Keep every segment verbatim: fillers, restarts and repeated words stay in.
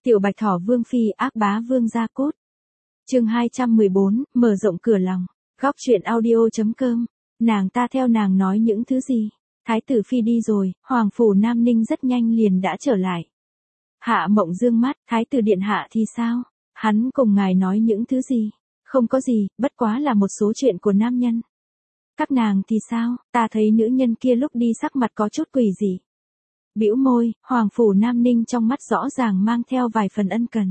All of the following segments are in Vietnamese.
Tiểu Bạch Thỏ Vương Phi ác bá vương gia cốt. Chương hai trăm mười bốn, mở rộng cửa lòng. Góc truyện audio.com. Nàng ta theo nàng nói những thứ gì? Thái tử Phi đi rồi, Hoàng phủ Nam Ninh rất nhanh liền đã trở lại. Hạ Mộng dương mắt, Thái tử điện hạ thì sao? Hắn cùng ngài nói những thứ gì? Không có gì, bất quá là một số chuyện của nam nhân. Các nàng thì sao? Ta thấy nữ nhân kia lúc đi sắc mặt có chút quỷ dị. Bĩu môi, Hoàng phủ Nam Ninh trong mắt rõ ràng mang theo vài phần ân cần.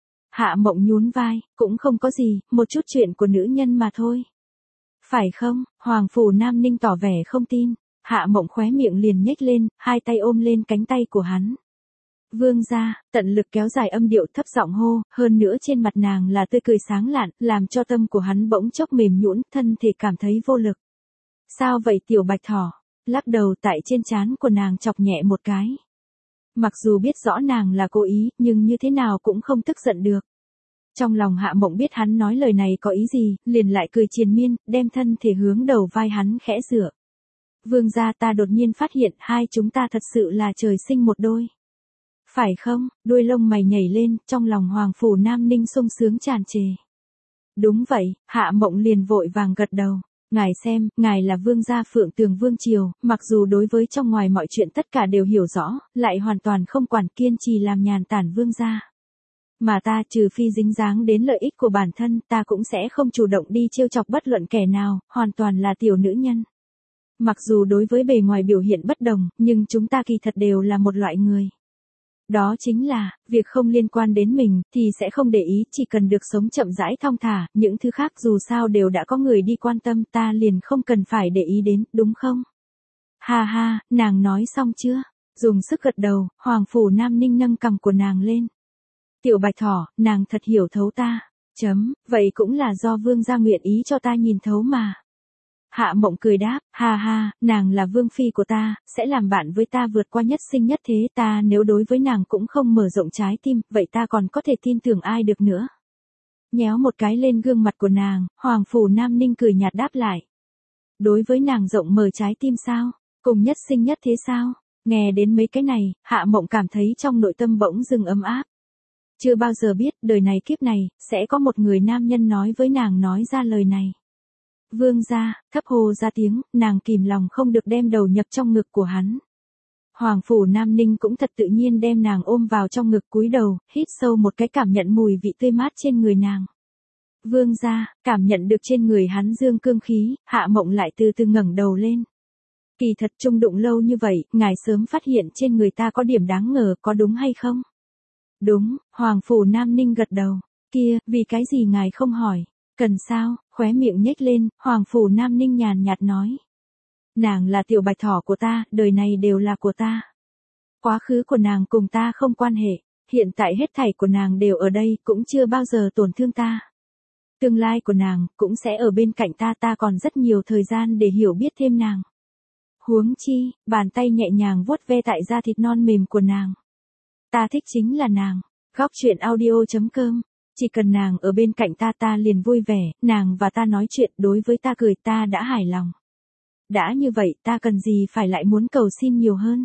Hạ Mộng nhún vai, cũng không có gì, một chút chuyện của nữ nhân mà thôi. Phải không? Hoàng phủ Nam Ninh tỏ vẻ không tin. Hạ Mộng khóe miệng liền nhếch lên, hai tay ôm lên cánh tay của hắn. Vương gia, tận lực kéo dài âm điệu thấp giọng hô, hơn nữa trên mặt nàng là tươi cười sáng lạn, làm cho tâm của hắn bỗng chốc mềm nhũn, thân thể cảm thấy vô lực. Sao vậy Tiểu Bạch Thỏ? Lắc đầu tại trên trán của nàng chọc nhẹ một cái. Mặc dù biết rõ nàng là cố ý, nhưng như thế nào cũng không tức giận được. Trong lòng Hạ Mộng biết hắn nói lời này có ý gì, liền lại cười triền miên, đem thân thể hướng đầu vai hắn khẽ dựa. Vương gia, ta đột nhiên phát hiện hai chúng ta thật sự là trời sinh một đôi. Phải không? Đuôi lông mày nhảy lên, trong lòng Hoàng phủ Nam Ninh sung sướng tràn trề. Đúng vậy, Hạ Mộng liền vội vàng gật đầu. Ngài xem, ngài là vương gia Phượng Tường Vương Triều, mặc dù đối với trong ngoài mọi chuyện tất cả đều hiểu rõ, lại hoàn toàn không quản, kiên trì làm nhàn tản vương gia. Mà ta, trừ phi dính dáng đến lợi ích của bản thân, ta cũng sẽ không chủ động đi trêu chọc bất luận kẻ nào, hoàn toàn là tiểu nữ nhân. Mặc dù đối với bề ngoài biểu hiện bất đồng, nhưng chúng ta kỳ thật đều là một loại người. Đó chính là, việc không liên quan đến mình, thì sẽ không để ý, chỉ cần được sống chậm rãi thong thả, những thứ khác dù sao đều đã có người đi quan tâm, ta liền không cần phải để ý đến, đúng không? Ha ha, nàng nói xong chưa? Dùng sức gật đầu, Hoàng phủ Nam Ninh nâng cằm của nàng lên. Tiểu Bạch Thỏ, nàng thật hiểu thấu ta. Chấm, vậy cũng là do vương gia nguyện ý cho ta nhìn thấu mà. Hạ Mộng cười đáp, ha ha, nàng là vương phi của ta, sẽ làm bạn với ta vượt qua nhất sinh nhất thế, ta nếu đối với nàng cũng không mở rộng trái tim, vậy ta còn có thể tin tưởng ai được nữa. Nhéo một cái lên gương mặt của nàng, Hoàng phủ Nam Ninh cười nhạt đáp lại. Đối với nàng rộng mở trái tim sao? Cùng nhất sinh nhất thế sao? Nghe đến mấy cái này, Hạ Mộng cảm thấy trong nội tâm bỗng dưng ấm áp. Chưa bao giờ biết, đời này kiếp này, sẽ có một người nam nhân nói với nàng nói ra lời này. Vương gia, thấp hồ ra tiếng, nàng kìm lòng không được đem đầu nhập trong ngực của hắn. Hoàng phủ Nam Ninh cũng thật tự nhiên đem nàng ôm vào trong ngực, cúi đầu, hít sâu một cái, cảm nhận mùi vị tươi mát trên người nàng. Vương gia, cảm nhận được trên người hắn dương cương khí, Hạ Mộng lại từ từ ngẩng đầu lên. Kỳ thật chung đụng lâu như vậy, ngài sớm phát hiện trên người ta có điểm đáng ngờ, có đúng hay không? Đúng, Hoàng phủ Nam Ninh gật đầu. Kia, vì cái gì ngài không hỏi? Cần sao? Khóe miệng nhếch lên, Hoàng phủ Nam Ninh nhàn nhạt nói. Nàng là Tiểu Bạch Thỏ của ta, đời này đều là của ta. Quá khứ của nàng cùng ta không quan hệ, hiện tại hết thảy của nàng đều ở đây, cũng chưa bao giờ tổn thương ta. Tương lai của nàng cũng sẽ ở bên cạnh ta, ta còn rất nhiều thời gian để hiểu biết thêm nàng. Huống chi, bàn tay nhẹ nhàng vuốt ve tại da thịt non mềm của nàng. Ta thích chính là nàng. Góc truyện audio.com. Chỉ cần nàng ở bên cạnh ta, ta liền vui vẻ, nàng và ta nói chuyện, đối với ta cười, ta đã hài lòng. Đã như vậy, ta cần gì phải lại muốn cầu xin nhiều hơn.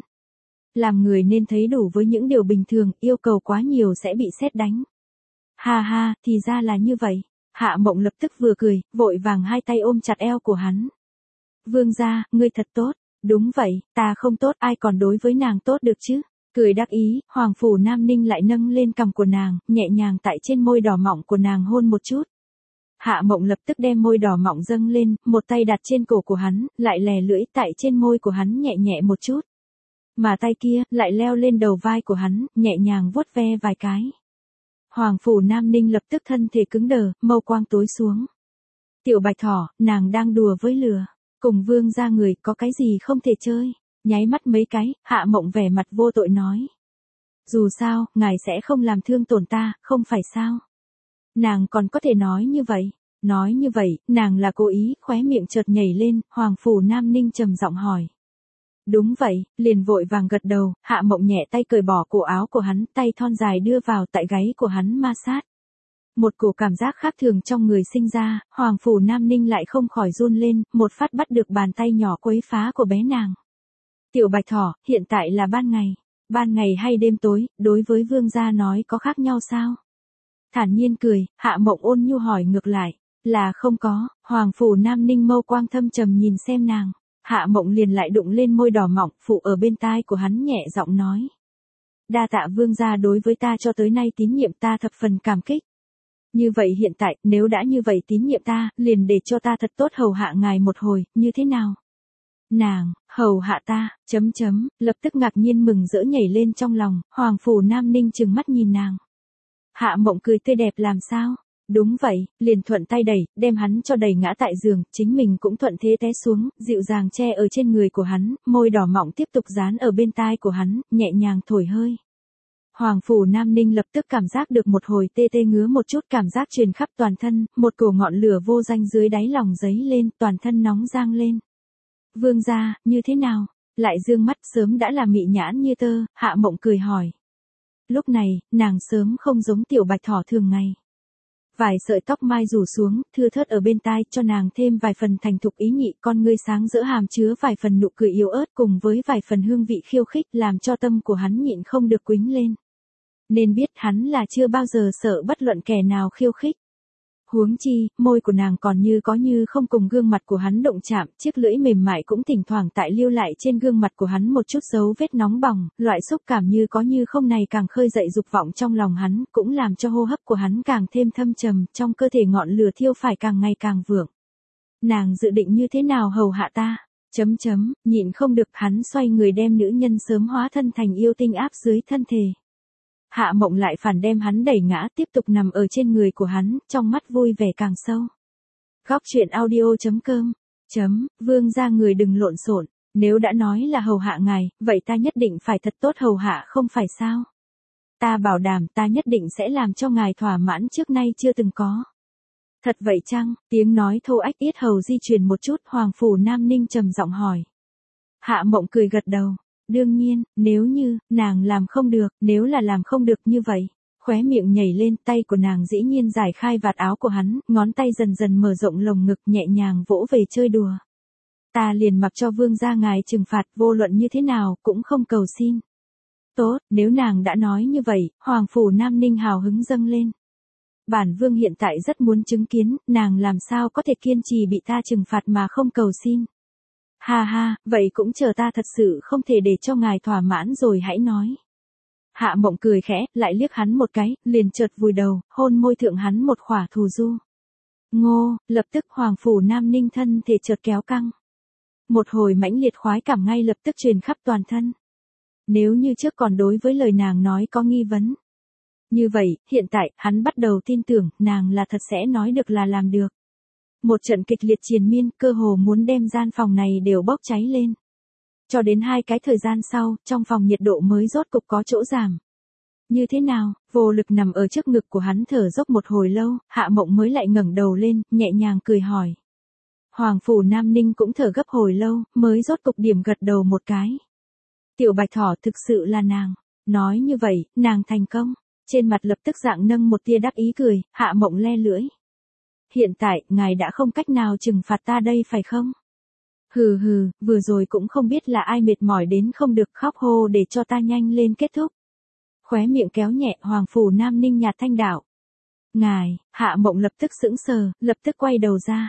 Làm người nên thấy đủ với những điều bình thường, yêu cầu quá nhiều sẽ bị sét đánh. Ha ha, thì ra là như vậy. Hạ Mộng lập tức vừa cười, vội vàng hai tay ôm chặt eo của hắn. Vương gia, ngươi thật tốt. Đúng vậy, ta không tốt, ai còn đối với nàng tốt được chứ? Cười đắc ý, Hoàng phủ Nam Ninh lại nâng lên cằm của nàng, nhẹ nhàng tại trên môi đỏ mọng của nàng hôn một chút. Hạ Mộng lập tức đem môi đỏ mọng dâng lên, một tay đặt trên cổ của hắn, lại lè lưỡi tại trên môi của hắn nhẹ nhẹ một chút. Mà tay kia, lại leo lên đầu vai của hắn, nhẹ nhàng vuốt ve vài cái. Hoàng phủ Nam Ninh lập tức thân thể cứng đờ, mâu quang tối xuống. Tiểu Bạch Thỏ, nàng đang đùa với lừa. Cùng vương gia người, có cái gì không thể chơi. Nháy mắt mấy cái, Hạ Mộng vẻ mặt vô tội nói. Dù sao, ngài sẽ không làm thương tổn ta, không phải sao? Nàng còn có thể nói như vậy. Nói như vậy, nàng là cố ý, khóe miệng chợt nhảy lên, Hoàng phủ Nam Ninh trầm giọng hỏi. Đúng vậy, liền vội vàng gật đầu, Hạ Mộng nhẹ tay cởi bỏ cổ áo của hắn, tay thon dài đưa vào tại gáy của hắn ma sát. Một cổ cảm giác khác thường trong người sinh ra, Hoàng phủ Nam Ninh lại không khỏi run lên, một phát bắt được bàn tay nhỏ quấy phá của bé nàng. Tiểu Bạch Thỏ, hiện tại là ban ngày. ban ngày hay đêm tối, đối với vương gia nói có khác nhau sao? Thản nhiên cười, Hạ Mộng ôn nhu hỏi ngược lại, là không có. Hoàng phủ Nam Ninh mâu quang thâm trầm nhìn xem nàng. Hạ Mộng liền lại đụng lên môi đỏ mọng, phụ ở bên tai của hắn nhẹ giọng nói. Đa tạ vương gia đối với ta cho tới nay tín nhiệm, ta thập phần cảm kích. Như vậy hiện tại, nếu đã như vậy tín nhiệm ta, liền để cho ta thật tốt hầu hạ ngài một hồi, như thế nào? Nàng, hầu hạ ta, chấm chấm, lập tức ngạc nhiên mừng rỡ nhảy lên trong lòng, Hoàng phủ Nam Ninh trừng mắt nhìn nàng. Hạ Mộng cười tươi đẹp làm sao? Đúng vậy, liền thuận tay đẩy, đem hắn cho đẩy ngã tại giường, chính mình cũng thuận thế té xuống, dịu dàng che ở trên người của hắn, môi đỏ mọng tiếp tục dán ở bên tai của hắn, nhẹ nhàng thổi hơi. Hoàng phủ Nam Ninh lập tức cảm giác được một hồi tê tê ngứa một chút, cảm giác truyền khắp toàn thân, một cổ ngọn lửa vô danh dưới đáy lòng giấy lên, toàn thân nóng rang lên. Vương gia, như thế nào? Lại dương mắt sớm đã là mị nhãn như tơ, Hạ Mộng cười hỏi. Lúc này, nàng sớm không giống tiểu bạch thỏ thường ngày. Vài sợi tóc mai rủ xuống, thưa thớt ở bên tai, cho nàng thêm vài phần thành thục ý nhị, con ngươi sáng rỡ hàm chứa vài phần nụ cười yếu ớt cùng với vài phần hương vị khiêu khích, làm cho tâm của hắn nhịn không được quĩnh lên. Nên biết hắn là chưa bao giờ sợ bất luận kẻ nào khiêu khích. Huống chi, môi của nàng còn như có như không cùng gương mặt của hắn động chạm, chiếc lưỡi mềm mại cũng thỉnh thoảng tại lưu lại trên gương mặt của hắn một chút dấu vết nóng bỏng, loại xúc cảm như có như không này càng khơi dậy dục vọng trong lòng hắn, cũng làm cho hô hấp của hắn càng thêm thâm trầm, trong cơ thể ngọn lửa thiêu phải càng ngày càng vượng. Nàng dự định như thế nào hầu hạ ta? Chấm chấm, nhịn không được, hắn xoay người đem nữ nhân sớm hóa thân thành yêu tinh áp dưới thân thể. Hạ Mộng lại phản đem hắn đẩy ngã, tiếp tục nằm ở trên người của hắn, trong mắt vui vẻ càng sâu. Góc truyện audio chấm com chấm, vương gia người đừng lộn xộn, nếu đã nói là hầu hạ ngài, vậy ta nhất định phải thật tốt hầu hạ không phải sao? Ta bảo đảm ta nhất định sẽ làm cho ngài thỏa mãn trước nay chưa từng có. Thật vậy chăng? Tiếng nói thô ách yết hầu di chuyển một chút, Hoàng phủ Nam Ninh trầm giọng hỏi. Hạ Mộng cười gật đầu. Đương nhiên, nếu như, nàng làm không được, nếu là làm không được như vậy. Khóe miệng nhảy lên, tay của nàng dĩ nhiên giải khai vạt áo của hắn, ngón tay dần dần mở rộng lồng ngực nhẹ nhàng vỗ về chơi đùa. Ta liền mặc cho vương gia ngài trừng phạt, vô luận như thế nào, cũng không cầu xin. Tốt, nếu nàng đã nói như vậy, Hoàng phủ Nam Ninh hào hứng dâng lên. Bản vương hiện tại rất muốn chứng kiến, nàng làm sao có thể kiên trì bị ta trừng phạt mà không cầu xin. Ha ha, vậy cũng chờ ta thật sự không thể để cho ngài thỏa mãn rồi hãy nói. Hạ Mộng cười khẽ, lại liếc hắn một cái, liền chợt vùi đầu, hôn môi thượng hắn một khỏa thù du. Ngô, lập tức Hoàng phủ Nam Ninh thân thể chợt kéo căng. Một hồi mãnh liệt khoái cảm ngay lập tức truyền khắp toàn thân. Nếu như trước còn đối với lời nàng nói có nghi vấn. Như vậy, hiện tại, hắn bắt đầu tin tưởng, nàng là thật sẽ nói được là làm được. Một trận kịch liệt triền miên, cơ hồ muốn đem gian phòng này đều bốc cháy lên. Cho đến hai cái thời gian sau, trong phòng nhiệt độ mới rốt cục có chỗ giảm. Như thế nào? Vô lực nằm ở trước ngực của hắn thở dốc một hồi lâu, Hạ Mộng mới lại ngẩng đầu lên, nhẹ nhàng cười hỏi. Hoàng phủ Nam Ninh cũng thở gấp hồi lâu, mới rốt cục điểm gật đầu một cái. Tiểu bạch thỏ thực sự là nàng. Nói như vậy, nàng thành công. Trên mặt lập tức dạng nâng một tia đắc ý cười, Hạ Mộng le lưỡi. Hiện tại, ngài đã không cách nào trừng phạt ta đây phải không? Hừ hừ, vừa rồi cũng không biết là ai mệt mỏi đến không được khóc hô để cho ta nhanh lên kết thúc. Khóe miệng kéo nhẹ, Hoàng phủ Nam Ninh nhạt thanh đạo. Ngài, Hạ Mộng lập tức sững sờ, lập tức quay đầu ra.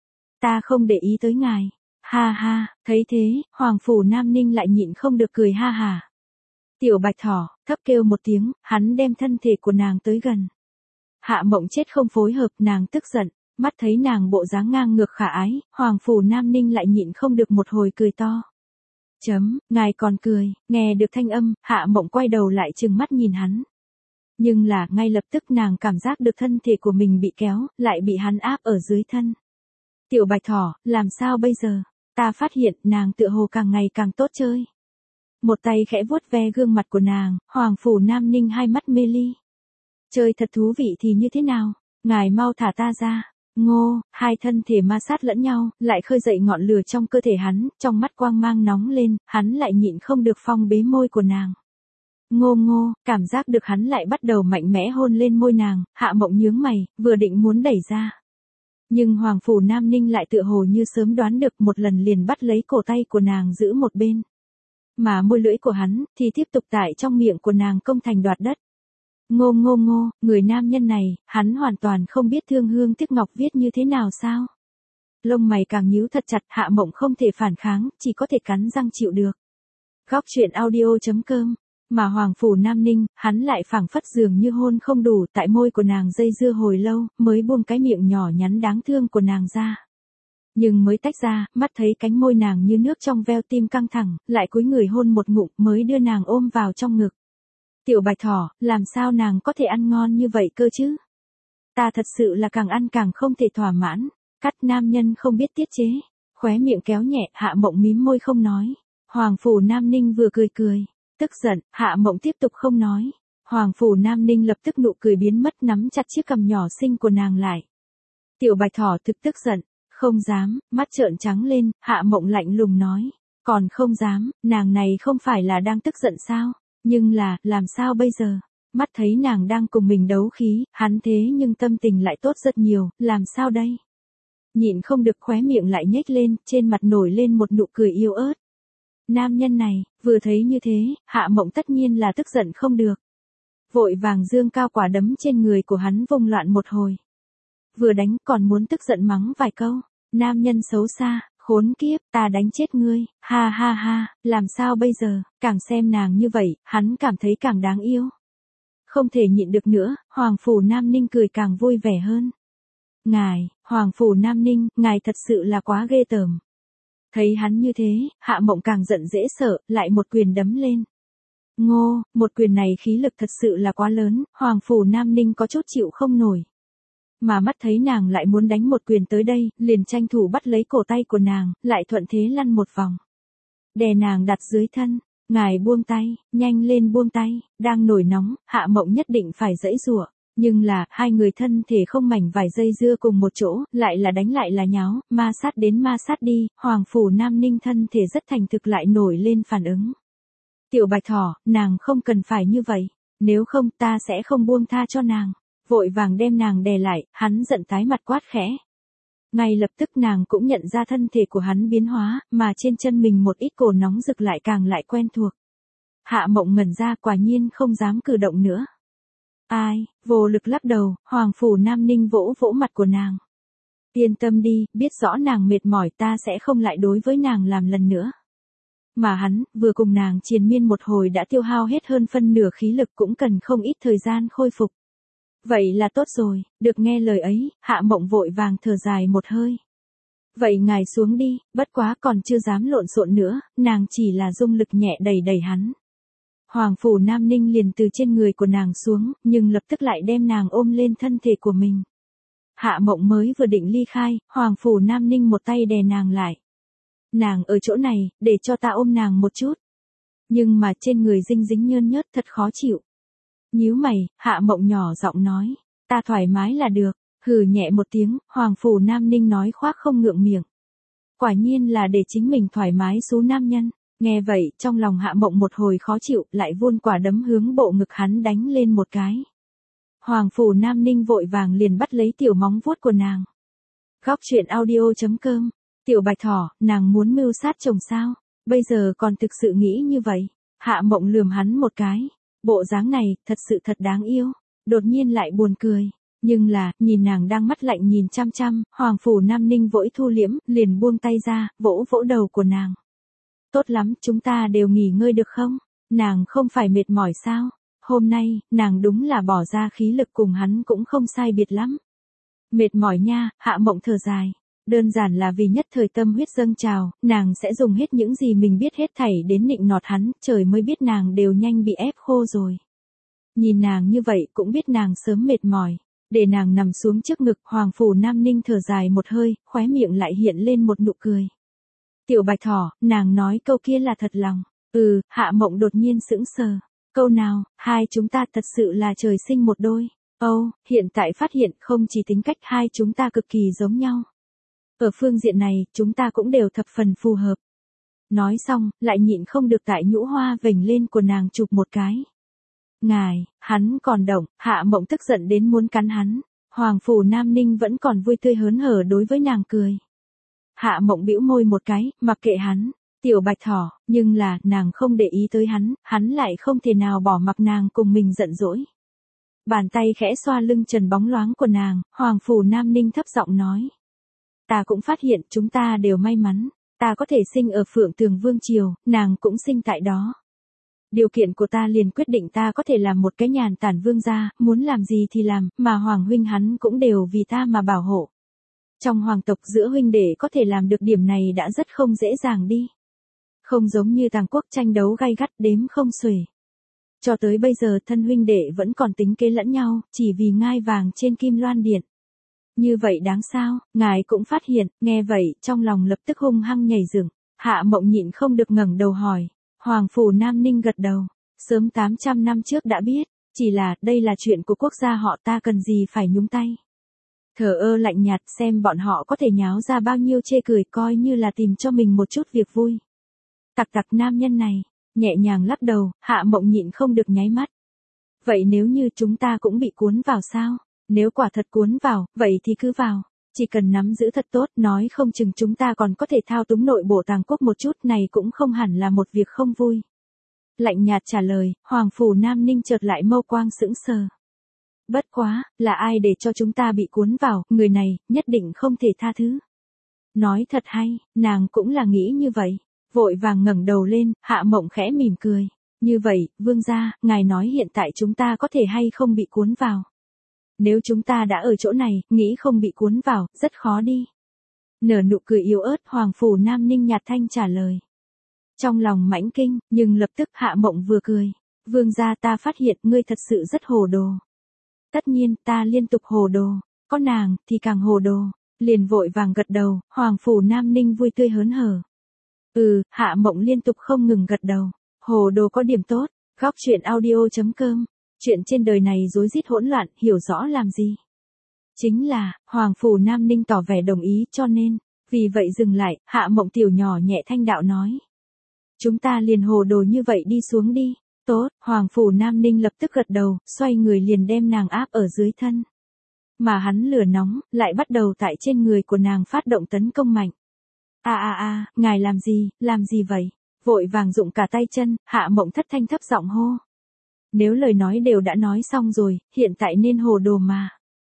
Ta không để ý tới ngài. Ha ha, thấy thế, Hoàng phủ Nam Ninh lại nhịn không được cười ha hà. Tiểu bạch thỏ, thấp kêu một tiếng, hắn đem thân thể của nàng tới gần. Hạ Mộng chết không phối hợp, nàng tức giận, mắt thấy nàng bộ dáng ngang ngược khả ái, Hoàng phủ Nam Ninh lại nhịn không được một hồi cười to. Chấm, ngài còn cười, nghe được thanh âm, Hạ Mộng quay đầu lại trừng mắt nhìn hắn. Nhưng là, ngay lập tức nàng cảm giác được thân thể của mình bị kéo, lại bị hắn áp ở dưới thân. Tiểu bạch thỏ, làm sao bây giờ? Ta phát hiện nàng tựa hồ càng ngày càng tốt chơi. Một tay khẽ vuốt ve gương mặt của nàng, Hoàng phủ Nam Ninh hai mắt mê ly. Chơi thật thú vị thì như thế nào? Ngài mau thả ta ra. Ngô, hai thân thể ma sát lẫn nhau, lại khơi dậy ngọn lửa trong cơ thể hắn, trong mắt quang mang nóng lên, hắn lại nhịn không được phong bế môi của nàng. Ngô ngô, cảm giác được hắn lại bắt đầu mạnh mẽ hôn lên môi nàng, Hạ Mộng nhướng mày, vừa định muốn đẩy ra. Nhưng Hoàng phủ Nam Ninh lại tựa hồ như sớm đoán được, một lần liền bắt lấy cổ tay của nàng giữ một bên. Mà môi lưỡi của hắn, thì tiếp tục tại trong miệng của nàng công thành đoạt đất. Ngô ngô ngô, người nam nhân này, hắn hoàn toàn không biết thương hương tiếc ngọc viết như thế nào sao? Lông mày càng nhíu thật chặt, Hạ Mộng không thể phản kháng, chỉ có thể cắn răng chịu được. Góc truyện audio.com. Mà Hoàng Phủ Nam Ninh, hắn lại phảng phất dường như hôn không đủ tại môi của nàng dây dưa hồi lâu, mới buông cái miệng nhỏ nhắn đáng thương của nàng ra. Nhưng mới tách ra, mắt thấy cánh môi nàng như nước trong veo, tim căng thẳng, lại cúi người hôn một ngụm mới đưa nàng ôm vào trong ngực. Tiểu Bạch Thỏ, làm sao nàng có thể ăn ngon như vậy cơ chứ? Ta thật sự là càng ăn càng không thể thỏa mãn. Cắt, nam nhân không biết tiết chế. Khóe miệng kéo nhẹ, Hạ Mộng mím môi không nói. Hoàng Phủ Nam Ninh vừa cười cười. Tức giận, Hạ Mộng tiếp tục không nói. Hoàng Phủ Nam Ninh lập tức nụ cười biến mất, nắm chặt chiếc cằm nhỏ xinh của nàng lại. Tiểu Bạch Thỏ thực tức giận. Không dám, mắt trợn trắng lên, Hạ Mộng lạnh lùng nói. Còn không dám, nàng này không phải là đang tức giận sao? Nhưng là, làm sao bây giờ? Mắt thấy nàng đang cùng mình đấu khí, hắn thế nhưng tâm tình lại tốt rất nhiều, làm sao đây? Nhịn không được khóe miệng lại nhếch lên, trên mặt nổi lên một nụ cười yếu ớt. Nam nhân này, vừa thấy như thế, Hạ Mộng tất nhiên là tức giận không được. Vội vàng dương cao quả đấm trên người của hắn vung loạn một hồi. Vừa đánh còn muốn tức giận mắng vài câu. Nam nhân xấu xa, khốn kiếp, ta đánh chết ngươi, ha ha ha, làm sao bây giờ? Càng xem nàng như vậy, hắn cảm thấy càng đáng yêu. Không thể nhịn được nữa, Hoàng Phủ Nam Ninh cười càng vui vẻ hơn. Ngài, Hoàng Phủ Nam Ninh, ngài thật sự là quá ghê tởm. Thấy hắn như thế, Hạ Mộng càng giận dễ sợ, lại một quyền đấm lên. Ngô, một quyền này khí lực thật sự là quá lớn, Hoàng Phủ Nam Ninh có chút chịu không nổi. Mà mắt thấy nàng lại muốn đánh một quyền tới đây, liền tranh thủ bắt lấy cổ tay của nàng, lại thuận thế lăn một vòng. Đè nàng đặt dưới thân, ngài buông tay, nhanh lên buông tay, đang nổi nóng, Hạ Mộng nhất định phải giãy giụa. Nhưng là, hai người thân thể không mảnh vài dây dưa cùng một chỗ, lại là đánh lại là nháo, ma sát đến ma sát đi, Hoàng Phủ Nam Ninh thân thể rất thành thực lại nổi lên phản ứng. Tiểu Bạch Thỏ, nàng không cần phải như vậy, nếu không ta sẽ không buông tha cho nàng. Vội vàng đem nàng đè lại, hắn giận tái mặt quát khẽ. Ngay lập tức nàng cũng nhận ra thân thể của hắn biến hóa, mà trên chân mình một ít cổ nóng rực lại càng lại quen thuộc. Hạ Mộng ngẩn ra, quả nhiên không dám cử động nữa. Ai, vô lực lắc đầu, Hoàng Phủ Nam Ninh vỗ vỗ mặt của nàng. Yên tâm đi, biết rõ nàng mệt mỏi, ta sẽ không lại đối với nàng làm lần nữa. Mà hắn, vừa cùng nàng triền miên một hồi đã tiêu hao hết hơn phân nửa khí lực, cũng cần không ít thời gian khôi phục. Vậy là tốt rồi, được nghe lời ấy, Hạ Mộng vội vàng thở dài một hơi. Vậy ngài xuống đi, bất quá còn chưa dám lộn xộn nữa, nàng chỉ là dung lực nhẹ đẩy đẩy hắn. Hoàng Phủ Nam Ninh liền từ trên người của nàng xuống, nhưng lập tức lại đem nàng ôm lên thân thể của mình. Hạ Mộng mới vừa định ly khai, Hoàng Phủ Nam Ninh một tay đè nàng lại. Nàng ở chỗ này, để cho ta ôm nàng một chút. Nhưng mà trên người dinh dính nhơn nhớt thật khó chịu. Nhíu mày, Hạ Mộng nhỏ giọng nói, ta thoải mái là được, hừ nhẹ một tiếng, Hoàng Phủ Nam Ninh nói khoác không ngượng miệng. Quả nhiên là để chính mình thoải mái xú nam nhân, nghe vậy, trong lòng Hạ Mộng một hồi khó chịu, lại vươn quả đấm hướng bộ ngực hắn đánh lên một cái. Hoàng Phủ Nam Ninh vội vàng liền bắt lấy tiểu móng vuốt của nàng. Góc truyện audio.com, Tiểu Bạch Thỏ, nàng muốn mưu sát chồng sao, bây giờ còn thực sự nghĩ như vậy, Hạ Mộng lườm hắn một cái. Bộ dáng này, thật sự thật đáng yêu, đột nhiên lại buồn cười, nhưng là, nhìn nàng đang mắt lạnh nhìn chăm chăm, Hoàng Phủ Nam Ninh vội thu liễm, liền buông tay ra, vỗ vỗ đầu của nàng. Tốt lắm, chúng ta đều nghỉ ngơi được không? Nàng không phải mệt mỏi sao? Hôm nay, nàng đúng là bỏ ra khí lực cùng hắn cũng không sai biệt lắm. Mệt mỏi nha, Hạ Mộng thở dài. Đơn giản là vì nhất thời tâm huyết dâng trào, nàng sẽ dùng hết những gì mình biết hết thảy đến nịnh nọt hắn, trời mới biết nàng đều nhanh bị ép khô rồi. Nhìn nàng như vậy cũng biết nàng sớm mệt mỏi, để nàng nằm xuống trước ngực, Hoàng Phủ Nam Ninh thở dài một hơi, khóe miệng lại hiện lên một nụ cười. Tiểu Bạch Thỏ, nàng nói câu kia là thật lòng, ừ, Hạ Mộng đột nhiên sững sờ, câu nào, hai chúng ta thật sự là trời sinh một đôi, âu, oh, hiện tại phát hiện không chỉ tính cách hai chúng ta cực kỳ giống nhau. Ở phương diện này, chúng ta cũng đều thập phần phù hợp. Nói xong, lại nhịn không được tại nhũ hoa vểnh lên của nàng chụp một cái. Ngài, hắn còn động, Hạ Mộng tức giận đến muốn cắn hắn. Hoàng Phủ Nam Ninh vẫn còn vui tươi hớn hở đối với nàng cười. Hạ Mộng bĩu môi một cái, mặc kệ hắn. Tiểu Bạch Thỏ, nhưng là, nàng không để ý tới hắn, hắn lại không thể nào bỏ mặc nàng cùng mình giận dỗi. Bàn tay khẽ xoa lưng trần bóng loáng của nàng, Hoàng Phủ Nam Ninh thấp giọng nói. Ta cũng phát hiện chúng ta đều may mắn, ta có thể sinh ở Phượng Tường Vương Triều, nàng cũng sinh tại đó. Điều kiện của ta liền quyết định ta có thể làm một cái nhàn tản vương gia, muốn làm gì thì làm, mà Hoàng huynh hắn cũng đều vì ta mà bảo hộ. Trong hoàng tộc giữa huynh đệ có thể làm được điểm này đã rất không dễ dàng đi. Không giống như Tàng Quốc tranh đấu gay gắt đếm không xuể. Cho tới bây giờ thân huynh đệ vẫn còn tính kế lẫn nhau, chỉ vì ngai vàng trên Kim Loan Điện. Như vậy đáng sao, ngài cũng phát hiện, nghe vậy, trong lòng lập tức hung hăng nhảy dựng. Hạ Mộng nhịn không được ngẩng đầu hỏi. Hoàng Phủ Nam Ninh gật đầu. Sớm tám trăm năm trước đã biết, chỉ là, đây là chuyện của quốc gia họ, ta cần gì phải nhúng tay. Thờ ơ lạnh nhạt, xem bọn họ có thể nháo ra bao nhiêu chê cười, coi như là tìm cho mình một chút việc vui. Tặc tặc nam nhân này, nhẹ nhàng lắc đầu, Hạ Mộng nhịn không được nháy mắt. Vậy nếu như chúng ta cũng bị cuốn vào sao? Nếu quả thật cuốn vào, vậy thì cứ vào. Chỉ cần nắm giữ thật tốt, nói không chừng chúng ta còn có thể thao túng nội bộ Tàng Quốc một chút, này cũng không hẳn là một việc không vui. Lạnh nhạt trả lời, Hoàng Phủ Nam Ninh chợt lại mâu quang sững sờ. Bất quá, là ai để cho chúng ta bị cuốn vào, người này, nhất định không thể tha thứ. Nói thật hay, nàng cũng là nghĩ như vậy. Vội vàng ngẩng đầu lên, Hạ Mộng khẽ mỉm cười. Như vậy, vương gia, ngài nói hiện tại chúng ta có thể hay không bị cuốn vào. Nếu chúng ta đã ở chỗ này, nghĩ không bị cuốn vào, rất khó đi. Nở nụ cười yếu ớt, Hoàng Phủ Nam Ninh nhạt thanh trả lời. Trong lòng mãnh kinh, nhưng lập tức Hạ Mộng vừa cười. Vương gia, ta phát hiện ngươi thật sự rất hồ đồ. Tất nhiên, ta liên tục hồ đồ. Có nàng, thì càng hồ đồ. Liền vội vàng gật đầu, Hoàng Phủ Nam Ninh vui tươi hớn hở. Ừ, Hạ Mộng liên tục không ngừng gật đầu. Hồ đồ có điểm tốt. Góc truyện audio chấm com. Chuyện trên đời này rối rít hỗn loạn, hiểu rõ làm gì. Chính là, Hoàng Phủ Nam Ninh tỏ vẻ đồng ý, cho nên, vì vậy dừng lại, Hạ Mộng tiểu nhỏ nhẹ thanh đạo nói. Chúng ta liền hồ đồ như vậy đi xuống đi. Tốt, Hoàng Phủ Nam Ninh lập tức gật đầu, xoay người liền đem nàng áp ở dưới thân. Mà hắn lửa nóng, lại bắt đầu tại trên người của nàng phát động tấn công mạnh. A a a, ngài làm gì, làm gì vậy? Vội vàng dụng cả tay chân, Hạ Mộng thất thanh thấp giọng hô. Nếu lời nói đều đã nói xong rồi, hiện tại nên hồ đồ mà.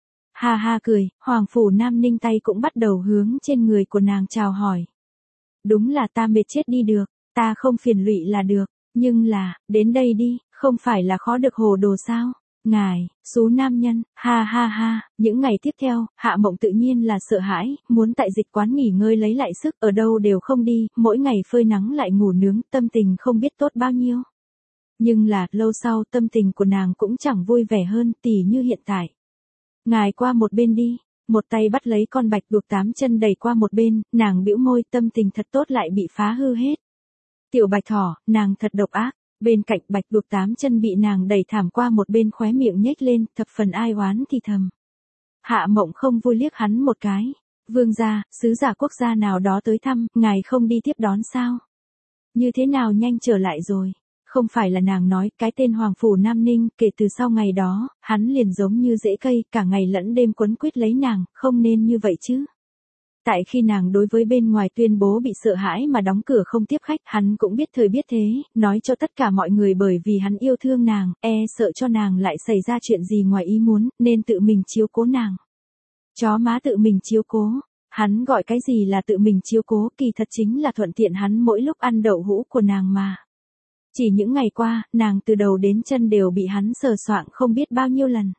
Ha ha cười, Hoàng Phủ Nam Ninh tay cũng bắt đầu hướng trên người của nàng chào hỏi. Đúng là ta mệt chết đi được, ta không phiền lụy là được, nhưng là, đến đây đi, không phải là khó được hồ đồ sao? Ngài, xú nam nhân, ha ha ha, những ngày tiếp theo, Hạ Mộng tự nhiên là sợ hãi, muốn tại dịch quán nghỉ ngơi lấy lại sức, ở đâu đều không đi, mỗi ngày phơi nắng lại ngủ nướng, tâm tình không biết tốt bao nhiêu. Nhưng là, lâu sau tâm tình của nàng cũng chẳng vui vẻ hơn, tỉ như hiện tại. Ngài qua một bên đi, một tay bắt lấy con bạch tuộc tám chân đẩy qua một bên, nàng bĩu môi, tâm tình thật tốt lại bị phá hư hết. Tiểu Bạch Thỏ, nàng thật độc ác. Bên cạnh bạch tuộc tám chân bị nàng đẩy thảm qua một bên, khóe miệng nhếch lên, thập phần ai oán thì thầm. Hạ Mộng không vui liếc hắn một cái. Vương gia, sứ giả quốc gia nào đó tới thăm, ngài không đi tiếp đón sao? Như thế nào nhanh trở lại rồi? Không phải là nàng nói, cái tên Hoàng Phủ Nam Ninh, kể từ sau ngày đó, hắn liền giống như rễ cây, cả ngày lẫn đêm quấn quýt lấy nàng, không nên như vậy chứ. Tại khi nàng đối với bên ngoài tuyên bố bị sợ hãi mà đóng cửa không tiếp khách, hắn cũng biết thời biết thế, nói cho tất cả mọi người bởi vì hắn yêu thương nàng, e sợ cho nàng lại xảy ra chuyện gì ngoài ý muốn, nên tự mình chiếu cố nàng. Chó má tự mình chiếu cố, hắn gọi cái gì là tự mình chiếu cố, kỳ thật chính là thuận tiện hắn mỗi lúc ăn đậu hũ của nàng mà. Chỉ những ngày qua, nàng từ đầu đến chân đều bị hắn sờ soạng không biết bao nhiêu lần.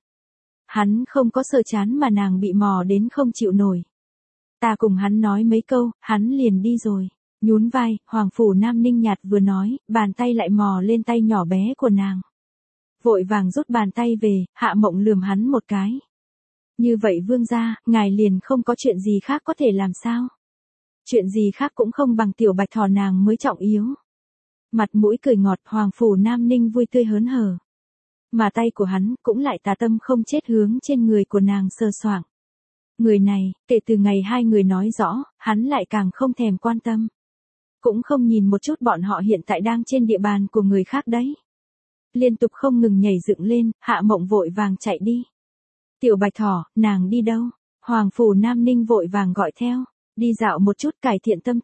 Hắn không có sờ chán mà nàng bị mò đến không chịu nổi. Ta cùng hắn nói mấy câu, hắn liền đi rồi. Nhún vai, Hoàng Phủ Nam Ninh nhạt vừa nói, bàn tay lại mò lên tay nhỏ bé của nàng. Vội vàng rút bàn tay về, Hạ Mộng lườm hắn một cái. Như vậy vương gia, ngài liền không có chuyện gì khác có thể làm sao? Chuyện gì khác cũng không bằng Tiểu Bạch Thỏ nàng mới trọng yếu. Mặt mũi cười ngọt, Hoàng Phủ Nam Ninh vui tươi hớn hở. Mà tay của hắn cũng lại tà tâm không chết hướng trên người của nàng sờ soạng. Người này, kể từ ngày hai người nói rõ, hắn lại càng không thèm quan tâm. Cũng không nhìn một chút bọn họ hiện tại đang trên địa bàn của người khác đấy. Liên tục không ngừng nhảy dựng lên, Hạ Mộng vội vàng chạy đi. Tiểu Bạch Thỏ, nàng đi đâu? Hoàng Phủ Nam Ninh vội vàng gọi theo. Đi dạo một chút cải thiện tâm tình.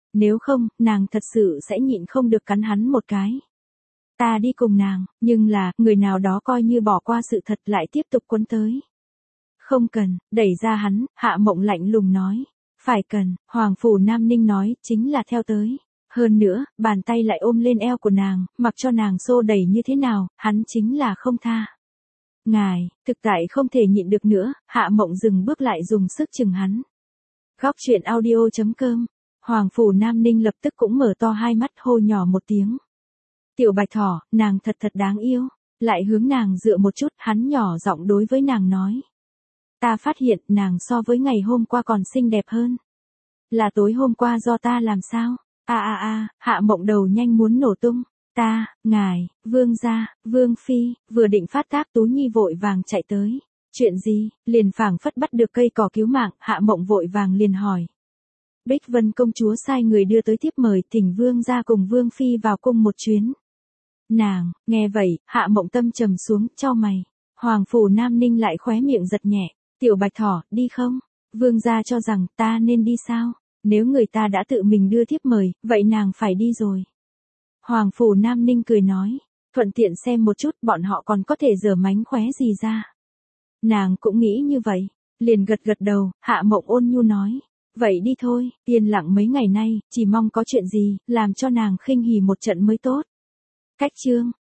Nếu không, nàng thật sự sẽ nhịn không được cắn hắn một cái. Ta đi cùng nàng, nhưng là, người nào đó coi như bỏ qua sự thật lại tiếp tục quấn tới. Không cần, đẩy ra hắn, Hạ Mộng lạnh lùng nói. Phải cần, Hoàng Phủ Nam Ninh nói, chính là theo tới. Hơn nữa, bàn tay lại ôm lên eo của nàng, mặc cho nàng xô đẩy như thế nào, hắn chính là không tha. Ngài, thực tại không thể nhịn được nữa, Hạ Mộng dừng bước lại dùng sức chừng hắn. Góc truyện audio chấm com. Hoàng Phủ Nam Ninh lập tức cũng mở to hai mắt hô nhỏ một tiếng. Tiểu Bạch Thỏ, nàng thật thật đáng yêu. Lại hướng nàng dựa một chút, hắn nhỏ giọng đối với nàng nói. Ta phát hiện nàng so với ngày hôm qua còn xinh đẹp hơn. Là tối hôm qua do ta làm sao? A a a, Hạ Mộng đầu nhanh muốn nổ tung. Ta, ngài, vương gia, vương phi, vừa định phát tác Tú Nhi vội vàng chạy tới. Chuyện gì? Liền phảng phất bắt được cây cỏ cứu mạng, Hạ Mộng vội vàng liền hỏi. Bích Vân công chúa sai người đưa tới thiếp mời thỉnh vương gia cùng vương phi vào cung một chuyến. Nàng, nghe vậy, Hạ Mộng tâm trầm xuống, chau mày. Hoàng Phủ Nam Ninh lại khóe miệng giật nhẹ. Tiểu Bạch Thỏ, đi không? Vương gia cho rằng ta nên đi sao? Nếu người ta đã tự mình đưa thiếp mời, vậy nàng phải đi rồi. Hoàng Phủ Nam Ninh cười nói, thuận tiện xem một chút bọn họ còn có thể giở mánh khóe gì ra. Nàng cũng nghĩ như vậy, liền gật gật đầu, Hạ Mộng ôn nhu nói. Vậy đi thôi, yên lặng mấy ngày nay, chỉ mong có chuyện gì, làm cho nàng khinh hỉ một trận mới tốt. Cách chương.